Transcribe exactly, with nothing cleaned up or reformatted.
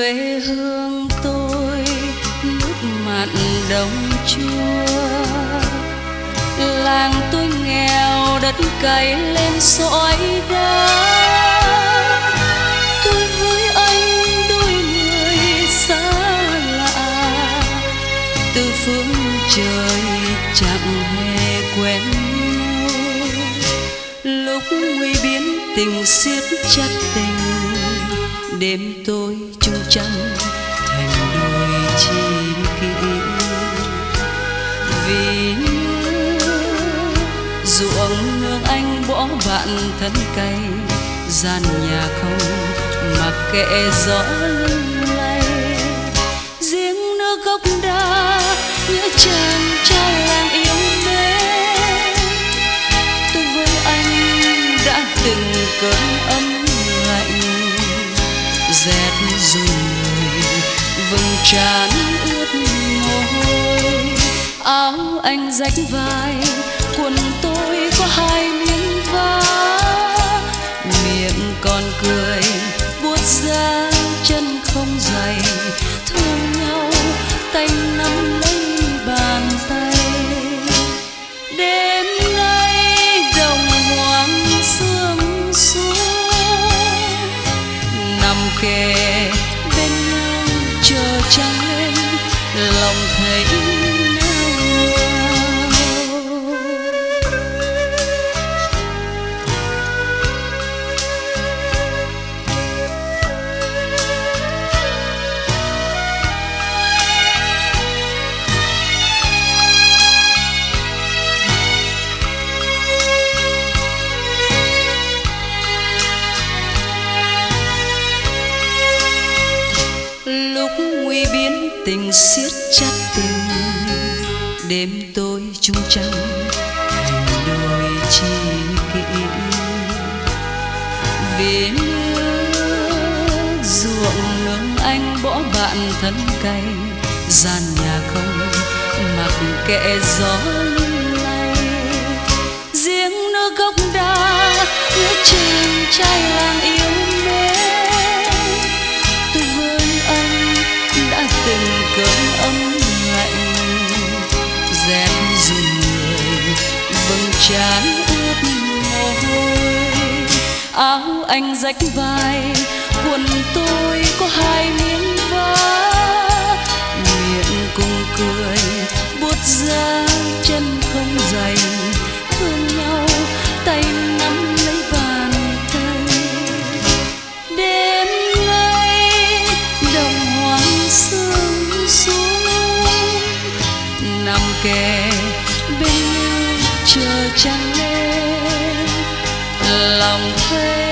quê hương tôi nước mặn đồng chua, làng tôi nghèo đất cày lên sỏi đá. Tôi với anh đôi người xa lạ, từ phương trời chẳng hề quen nhau. Lúc nguy biến tình siết chặt tình, đêm tôi chung trăng thành đôi chi kỷ. Vì ruộng nương anh bỏ bạn thân cày, gian nhà không mặc kệ gió lung lay. Giếng nước gốc đa nhớ chàng trai làng yêu mến. Tôi với anh đã từng cơn ấm lạnh, rét run người vầng trán ướt mồ hôi. Áo anh rách vai, quần tôi có hai miếng vá, miệng còn cười buốt ra chân không dày. Thương nhau tay nắm lấy bàn tay. Đêm nay đồng hoang sương xuống, nằm kề bên nhau chờ trăng lên, lòng thấy nguy biến tình siết chặt tình. Đêm tôi chung trăng thành đôi chi kỷ. Vì nước ruộng nương anh bỏ bạn thân cày, gian nhà không mặc kệ gió lung lay. Giếng nước gốc đa nhớ chàng trai làng yêu mến. Tôi với anh đã từng cơn ấm lạnh, rét run người vầng trán ướt mồ hôi. Áo anh rách vai, quần tôi có hai miếng vá, miệng cùng cười buốt ra chân không dày. Thương nhau tay nắm lấy bàn tay. Đêm nay đồng hoang sương xuống, nằm kề bên nhau chờ trăng lên, lòng thấy